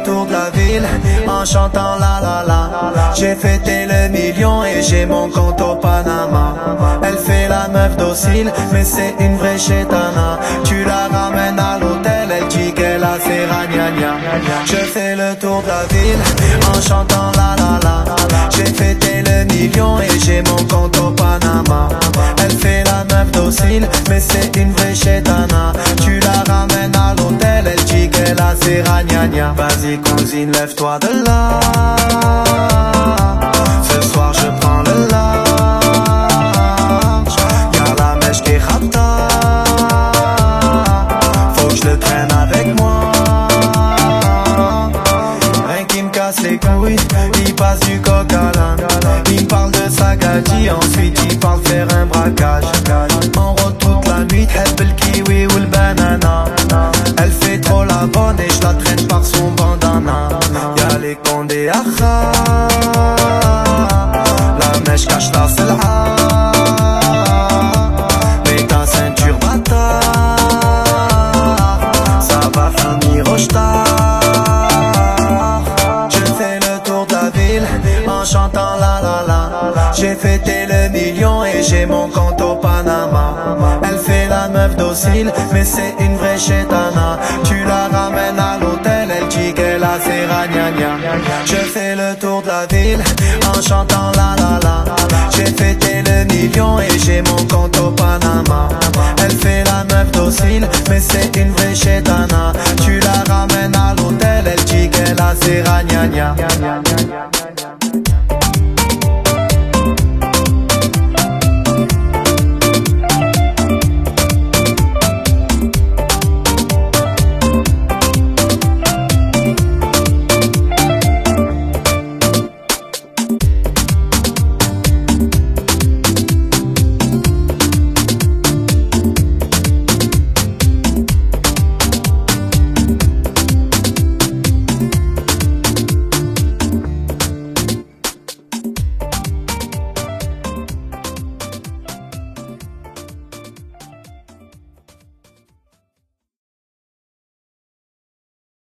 le tour de la ville en chantant la la la. J'ai fêté le million et j'ai mon compte au Panama. Elle fait la meuf docile, mais c'est une vraie chétana. Tu la ramènes à l'hôtel, elle dit qu'elle a ses ragnagnas. Je fais le tour de la ville en chantant la la la. J'ai fêté le million et j'ai mon compte au Panama. Elle fait la meuf docile, mais c'est une vraie chétana. Tu la ramènes à l'hôtel, elle dit qu'elle a ses ragnagnas. Vas-y cousine, lève-toi de là. Ce soir je prends le large. Y'a la mèche qui est rapta. Faut que je le traîne avec moi. Rien qui me casse les couilles, il passe du coq à l'âne. Il me parle de sa gadji, ensuite il parle faire un braquage. On roule toute la nuit, t'heb le kiwi ou le banana. Elle fait trop la bonne et je la traîne par son bandana. Y'a les condés à la mèche cache la selha. Mets ta ceinture bâtard, ça va finir au star. Je fais le tour de la ville en chantant la la la. J'ai fêté le million et j'ai mon compte au Panama. Elle fait la meuf docile, mais c'est une vraie chétana. Tu la ramènes à l'hôtel, elle dit qu'elle a ses ragnagnas. Je fais le tour de la ville en chantant la la la. J'ai fêté le million et j'ai mon compte au Panama. Elle fait la meuf docile, mais c'est une vraie chétana. Tu la ramènes à l'hôtel, elle dit qu'elle a ses ragnagnas.